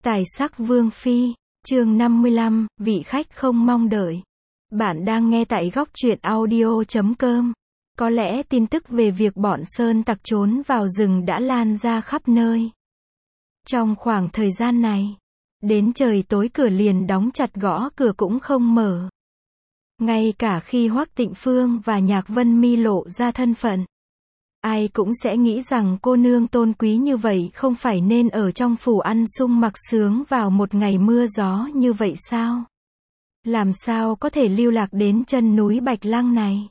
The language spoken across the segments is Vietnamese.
Tài sắc vương phi, chương 55, vị khách không mong đợi. Bạn đang nghe tại góc truyện audio.com. Có lẽ tin tức về việc bọn sơn tặc trốn vào rừng đã lan ra khắp nơi. Trong khoảng thời gian này, đến trời tối cửa liền đóng chặt, gõ cửa cũng không mở. Ngay cả khi Hoắc Tịnh Phương và Nhạc Vân Mi lộ ra thân phận, ai cũng sẽ nghĩ rằng cô nương tôn quý như vậy không phải nên ở trong phủ ăn sung mặc sướng vào một ngày mưa gió như vậy sao? Làm sao có thể lưu lạc đến chân núi Bạch Lăng này?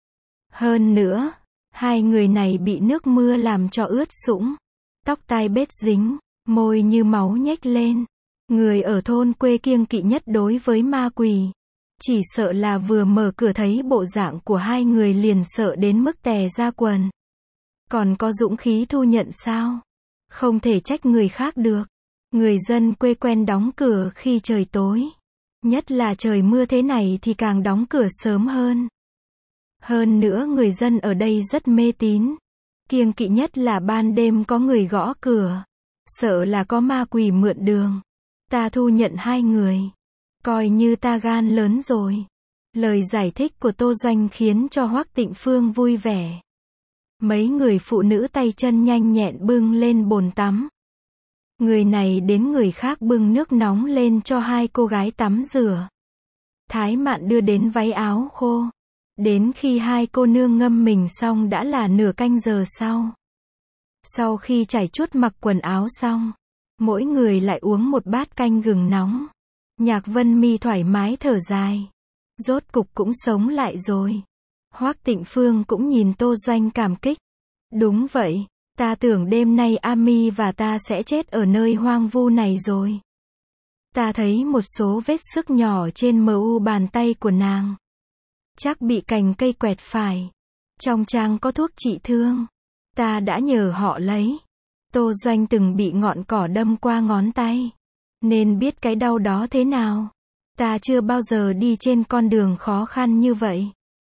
Hơn nữa, hai người này bị nước mưa làm cho ướt sũng, tóc tai bết dính, môi như máu nhếch lên. Người ở thôn quê kiêng kỵ nhất đối với ma quỷ. Chỉ sợ là vừa mở cửa thấy bộ dạng của hai người liền sợ đến mức tè ra quần. Còn có dũng khí thu nhận sao? Không thể trách người khác được. Người dân quê quen đóng cửa khi trời tối. Nhất là trời mưa thế này thì càng đóng cửa sớm hơn. Hơn nữa người dân ở đây rất mê tín. Kiêng kỵ nhất là ban đêm có người gõ cửa. Sợ là có ma quỷ mượn đường. Ta thu nhận hai người. Coi như ta gan lớn rồi. Lời giải thích của Tô Doanh khiến cho Hoắc Tịnh Phương vui vẻ. Mấy người phụ nữ tay chân nhanh nhẹn bưng lên bồn tắm. Người này đến người khác bưng nước nóng lên cho hai cô gái tắm rửa. Thái Mạn đưa đến váy áo khô. Đến khi hai cô nương ngâm mình xong đã là nửa canh giờ sau. Sau khi trải chuốt mặc quần áo xong, mỗi người lại uống một bát canh gừng nóng. Nhạc Vân Mi thoải mái thở dài. Rốt cục cũng sống lại rồi. Hoắc Tịnh Phương cũng nhìn Tô Doanh cảm kích. Đúng vậy, ta tưởng đêm nay Ami và ta sẽ chết ở nơi hoang vu này rồi. Ta thấy một số vết xước nhỏ trên mu bàn tay của nàng. Chắc bị cành cây quẹt phải. Trong trang có thuốc trị thương. Ta đã nhờ họ lấy. Tô Doanh từng bị ngọn cỏ đâm qua ngón tay, nên biết cái đau đó thế nào. Ta chưa bao giờ đi trên con đường khó khăn như vậy.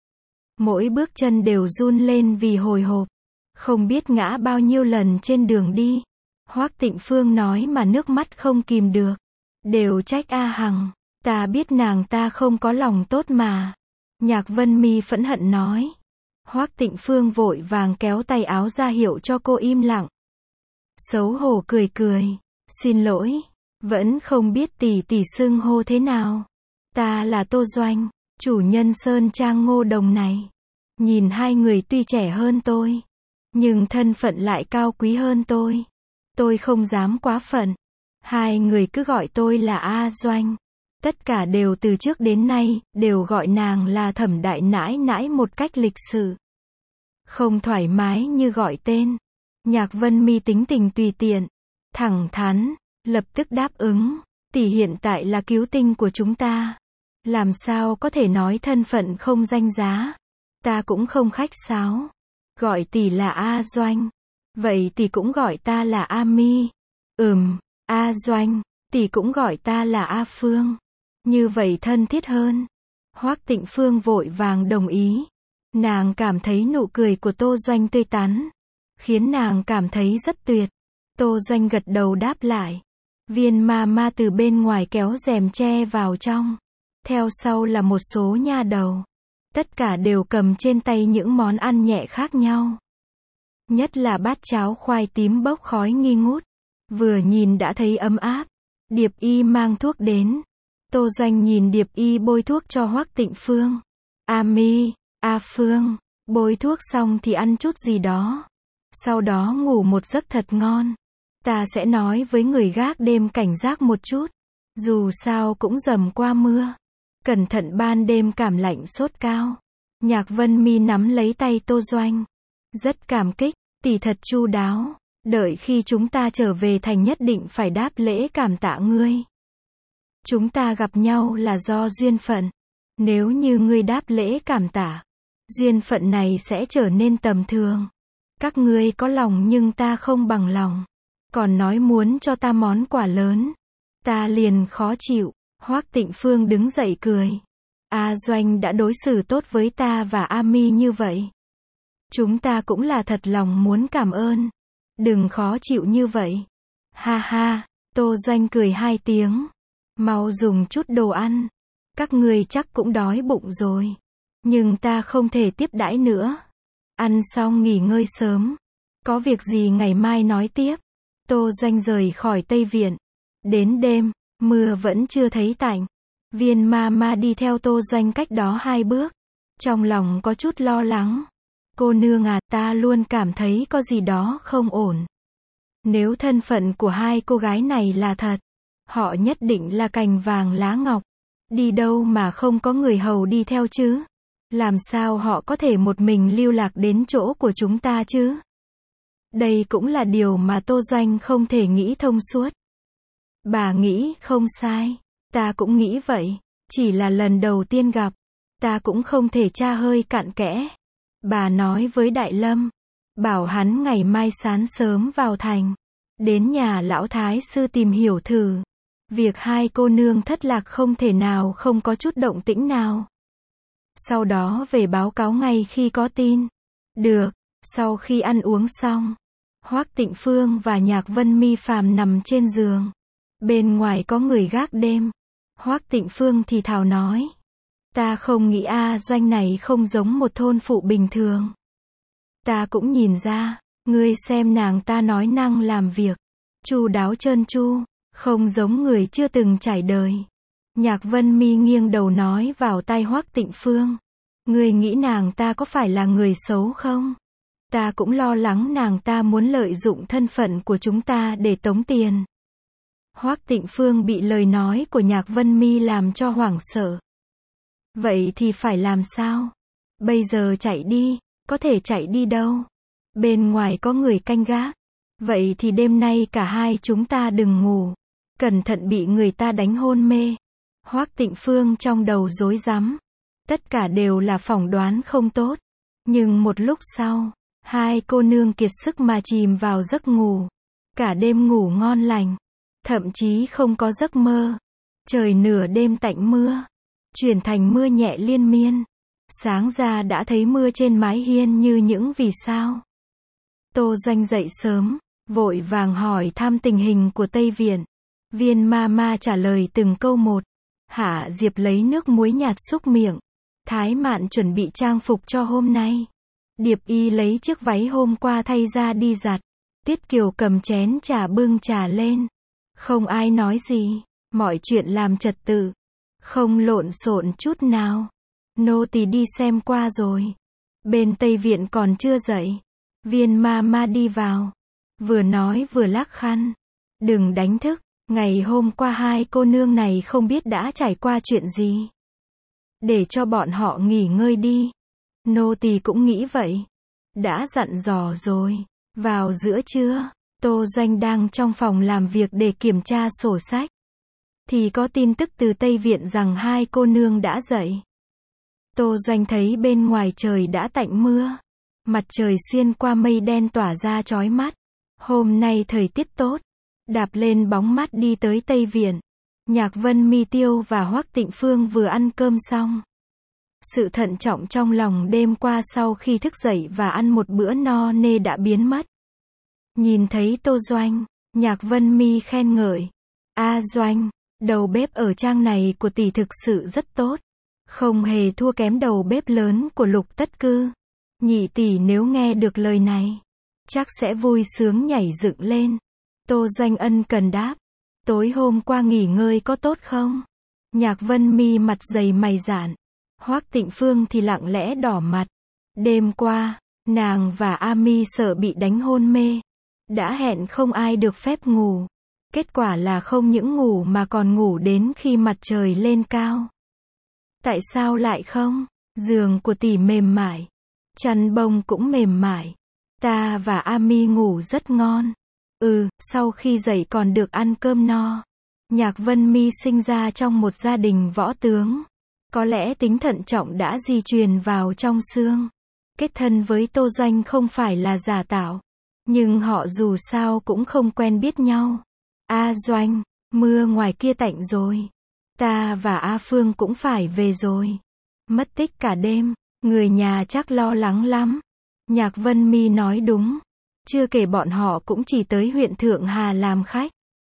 Mỗi bước chân đều run lên vì hồi hộp. Không biết ngã bao nhiêu lần trên đường đi. Hoắc Tịnh Phương nói mà nước mắt không kìm được. Đều trách A Hằng. Ta biết nàng ta không có lòng tốt mà. Nhạc Vân Mi phẫn hận nói. Hoắc Tịnh Phương vội vàng kéo tay áo ra hiệu cho cô im lặng. Xấu hổ cười cười. Xin lỗi. Vẫn không biết tỷ tỷ xưng hô thế nào. Ta là Tô Doanh, chủ nhân Sơn Trang Ngô Đồng này. Nhìn hai người tuy trẻ hơn tôi, nhưng thân phận lại cao quý hơn tôi. Tôi không dám quá phận. Hai người cứ gọi tôi là A Doanh. Tất cả đều từ trước đến nay, đều gọi nàng là Thẩm đại nãi nãi một cách lịch sự. Không thoải mái như gọi tên. Nhạc Vân Mi tính tình tùy tiện, thẳng thắn, lập tức đáp ứng. Tỷ hiện tại là cứu tinh của chúng ta. Làm sao có thể nói thân phận không danh giá. Ta cũng không khách sáo. Gọi tỷ là A Doanh. Vậy tỷ cũng gọi ta là A Mi. A Doanh. Tỷ cũng gọi ta là A Phương. Như vậy thân thiết hơn. Hoắc Tịnh Phương vội vàng đồng ý. Nàng cảm thấy nụ cười của Tô Doanh tươi tắn, khiến nàng cảm thấy rất tuyệt. Tô Doanh gật đầu đáp lại. Viên ma ma từ bên ngoài kéo rèm che vào trong. Theo sau là một số nha đầu. Tất cả đều cầm trên tay những món ăn nhẹ khác nhau. Nhất là bát cháo khoai tím bốc khói nghi ngút. Vừa nhìn đã thấy ấm áp. Điệp Y mang thuốc đến. Tô Doanh nhìn Điệp Y bôi thuốc cho Hoắc Tịnh Phương. A Mi, A Phương, bôi thuốc xong thì ăn chút gì đó. Sau đó ngủ một giấc thật ngon. Ta sẽ nói với người gác đêm cảnh giác một chút. Dù sao cũng dầm qua mưa. Cẩn thận ban đêm cảm lạnh sốt cao. Nhạc Vân Mi nắm lấy tay Tô Doanh. Rất cảm kích, tỷ thật chu đáo. Đợi khi chúng ta trở về thành nhất định phải đáp lễ cảm tạ ngươi. Chúng ta gặp nhau là do duyên phận. Nếu như ngươi đáp lễ cảm tạ, duyên phận này sẽ trở nên tầm thường. Các ngươi có lòng nhưng ta không bằng lòng. Còn nói muốn cho ta món quà lớn, ta liền khó chịu. Hoắc Tịnh Phương đứng dậy cười. A Doanh đã đối xử tốt với ta và A Mi như vậy. Chúng ta cũng là thật lòng muốn cảm ơn. Đừng khó chịu như vậy. Ha ha, Tô Doanh cười hai tiếng. Mau dùng chút đồ ăn. Các người chắc cũng đói bụng rồi. Nhưng ta không thể tiếp đãi nữa. Ăn xong nghỉ ngơi sớm. Có việc gì ngày mai nói tiếp. Tô Doanh rời khỏi Tây Viện. Đến đêm, mưa vẫn chưa thấy tạnh. Viên Mama đi theo Tô Doanh cách đó 2 bước. Trong lòng có chút lo lắng. Cô nương à, ta luôn cảm thấy có gì đó không ổn. Nếu thân phận của hai cô gái này là thật, họ nhất định là cành vàng lá ngọc. Đi đâu mà không có người hầu đi theo chứ? Làm sao họ có thể một mình lưu lạc đến chỗ của chúng ta chứ? Đây cũng là điều mà Tô Doanh không thể nghĩ thông suốt. Bà nghĩ không sai. Ta cũng nghĩ vậy. Chỉ là lần đầu tiên gặp. Ta cũng không thể tra hơi cặn kẽ. Bà nói với Đại Lâm. Bảo hắn ngày mai sáng sớm vào thành. Đến nhà lão thái sư tìm hiểu thử. Việc hai cô nương thất lạc không thể nào không có chút động tĩnh nào. Sau đó về báo cáo ngay khi có tin. Được. Sau khi ăn uống xong, Hoắc Tịnh Phương và Nhạc Vân Mi phàm nằm trên giường. Bên ngoài có người gác đêm. Hoắc Tịnh Phương thì thào nói. Ta không nghĩ Doanh này không giống một thôn phụ bình thường. Ta cũng nhìn ra, ngươi xem nàng ta nói năng làm việc. Chu đáo trơn tru, không giống người chưa từng trải đời. Nhạc Vân Mi nghiêng đầu nói vào tai Hoắc Tịnh Phương. Ngươi nghĩ nàng ta có phải là người xấu không? Ta cũng lo lắng nàng ta muốn lợi dụng thân phận của chúng ta để tống tiền. Hoắc Tịnh Phương bị lời nói của Nhạc Vân Mi làm cho hoảng sợ. Vậy thì phải làm sao? Bây giờ chạy đi, có thể chạy đi đâu? Bên ngoài có người canh gác. Vậy thì đêm nay cả hai chúng ta đừng ngủ. Cẩn thận bị người ta đánh hôn mê. Hoắc Tịnh Phương trong đầu rối rắm. Tất cả đều là phỏng đoán không tốt. Nhưng một lúc sau, hai cô nương kiệt sức mà chìm vào giấc ngủ. Cả đêm ngủ ngon lành. Thậm chí không có giấc mơ. Trời nửa đêm tạnh mưa. Chuyển thành mưa nhẹ liên miên. Sáng ra đã thấy mưa trên mái hiên như những vì sao. Tô Doanh dậy sớm, vội vàng hỏi thăm tình hình của Tây Viện. Viên Mama trả lời từng câu một. Hạ Diệp lấy nước muối nhạt xúc miệng. Thái Mạn chuẩn bị trang phục cho hôm nay. Điệp Y lấy chiếc váy hôm qua thay ra đi giặt. Tiết Kiều cầm chén trà bưng trà lên. Không ai nói gì, mọi chuyện làm trật tự. Không lộn xộn chút nào. Nô tỳ đi xem qua rồi. Bên Tây Viện còn chưa dậy. Viên Mama đi vào. Vừa nói vừa lắc khăn. Đừng đánh thức. Ngày hôm qua hai cô nương này không biết đã trải qua chuyện gì. Để cho bọn họ nghỉ ngơi đi. Nô tỳ cũng nghĩ vậy. Đã dặn dò rồi. Vào giữa trưa, Tô Doanh đang trong phòng làm việc để kiểm tra sổ sách. Thì có tin tức từ Tây Viện rằng hai cô nương đã dậy. Tô Doanh thấy bên ngoài trời đã tạnh mưa. Mặt trời xuyên qua mây đen tỏa ra chói mắt. Hôm nay thời tiết tốt. Đạp lên bóng mát đi tới Tây Viện. Nhạc Vân Mi Tiêu và Hoắc Tịnh Phương vừa ăn cơm xong. Sự thận trọng trong lòng đêm qua sau khi thức dậy và ăn một bữa no nê đã biến mất. Nhìn thấy Tô Doanh, Nhạc Vân Mi khen ngợi. Doanh, đầu bếp ở trang này của tỷ thực sự rất tốt. Không hề thua kém đầu bếp lớn của Lục Tất Cư. Nhị tỷ nếu nghe được lời này, chắc sẽ vui sướng nhảy dựng lên. Tô Doanh ân cần đáp. Tối hôm qua nghỉ ngơi có tốt không? Nhạc Vân Mi mặt dày mày dạn. Hoắc Tịnh Phương thì lặng lẽ đỏ mặt. Đêm qua, nàng và Ami sợ bị đánh hôn mê. Đã hẹn không ai được phép ngủ. Kết quả là không những ngủ mà còn ngủ đến khi mặt trời lên cao. Tại sao lại không? Giường của tỷ mềm mại. Chăn bông cũng mềm mại. Ta và Ami ngủ rất ngon. Sau khi dậy còn được ăn cơm no. Nhạc Vân Mi sinh ra trong một gia đình võ tướng. Có lẽ tính thận trọng đã di truyền vào trong xương. Kết thân với Tô Doanh không phải là giả tạo. Nhưng họ dù sao cũng không quen biết nhau. Doanh, mưa ngoài kia tạnh rồi. Ta và A Phương cũng phải về rồi. Mất tích cả đêm, người nhà chắc lo lắng lắm. Nhạc Vân Mi nói đúng. Chưa kể bọn họ cũng chỉ tới huyện Thượng Hà làm khách.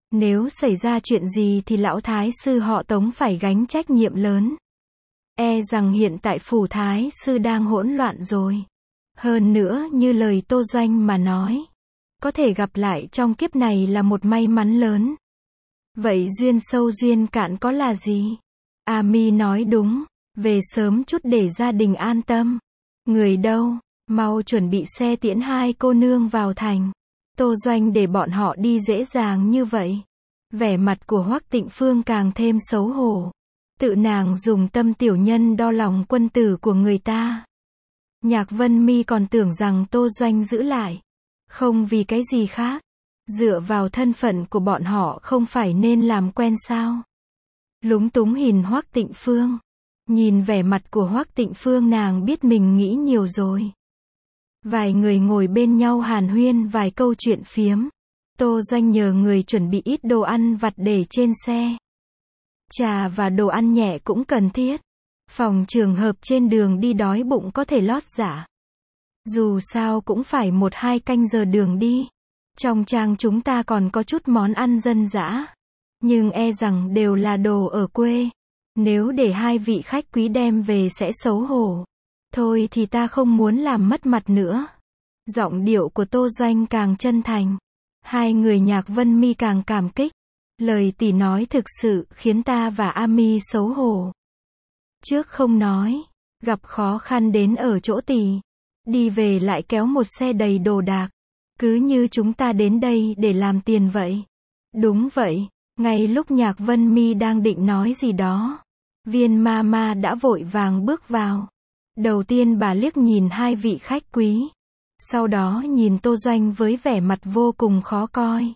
Nếu xảy ra chuyện gì thì lão thái sư họ Tống phải gánh trách nhiệm lớn. E rằng hiện tại phủ thái sư đang hỗn loạn rồi. Hơn nữa như lời Tô Doanh mà nói, có thể gặp lại trong kiếp này là một may mắn lớn. Vậy duyên sâu duyên cạn có là gì? Mi nói đúng, về sớm chút để gia đình an tâm. Người đâu, mau chuẩn bị xe tiễn hai cô nương vào thành. Tô Doanh để bọn họ đi dễ dàng như vậy. Vẻ mặt của Hoắc Tịnh Phương càng thêm xấu hổ. Tự nàng dùng tâm tiểu nhân đo lòng quân tử của người ta. Nhạc Vân Mi còn tưởng rằng Tô Doanh giữ lại. Không vì cái gì khác. Dựa vào thân phận của bọn họ không phải nên làm quen sao? Lúng túng nhìn Hoắc Tịnh Phương. Nhìn vẻ mặt của Hoắc Tịnh Phương nàng biết mình nghĩ nhiều rồi. Vài người ngồi bên nhau hàn huyên vài câu chuyện phiếm. Tô Doanh nhờ người chuẩn bị ít đồ ăn vặt để trên xe. Trà và đồ ăn nhẹ cũng cần thiết. Phòng trường hợp trên đường đi đói bụng có thể lót dạ. Dù sao cũng phải 1-2 canh giờ đường đi. Trong trang chúng ta còn có chút món ăn dân dã. Nhưng e rằng đều là đồ ở quê. Nếu để hai vị khách quý đem về sẽ xấu hổ. Thôi thì ta không muốn làm mất mặt nữa. Giọng điệu của Tô Doanh càng chân thành. Hai người Nhạc Vân Mi càng cảm kích. Lời tỷ nói thực sự khiến ta và Mi xấu hổ. Trước không nói, gặp khó khăn đến ở chỗ tỷ. Đi về lại kéo một xe đầy đồ đạc. Cứ như chúng ta đến đây để làm tiền vậy. Đúng vậy, ngay lúc Nhạc Vân Mi đang định nói gì đó. Viên Mama đã vội vàng bước vào. Đầu tiên bà liếc nhìn hai vị khách quý. Sau đó nhìn Tô Doanh với vẻ mặt vô cùng khó coi.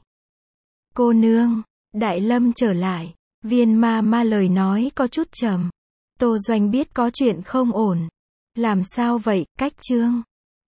Cô nương, Đại Lâm trở lại. Viên Mama lời nói có chút trầm. Tô Doanh biết có chuyện không ổn. Làm sao vậy, Cách Trương?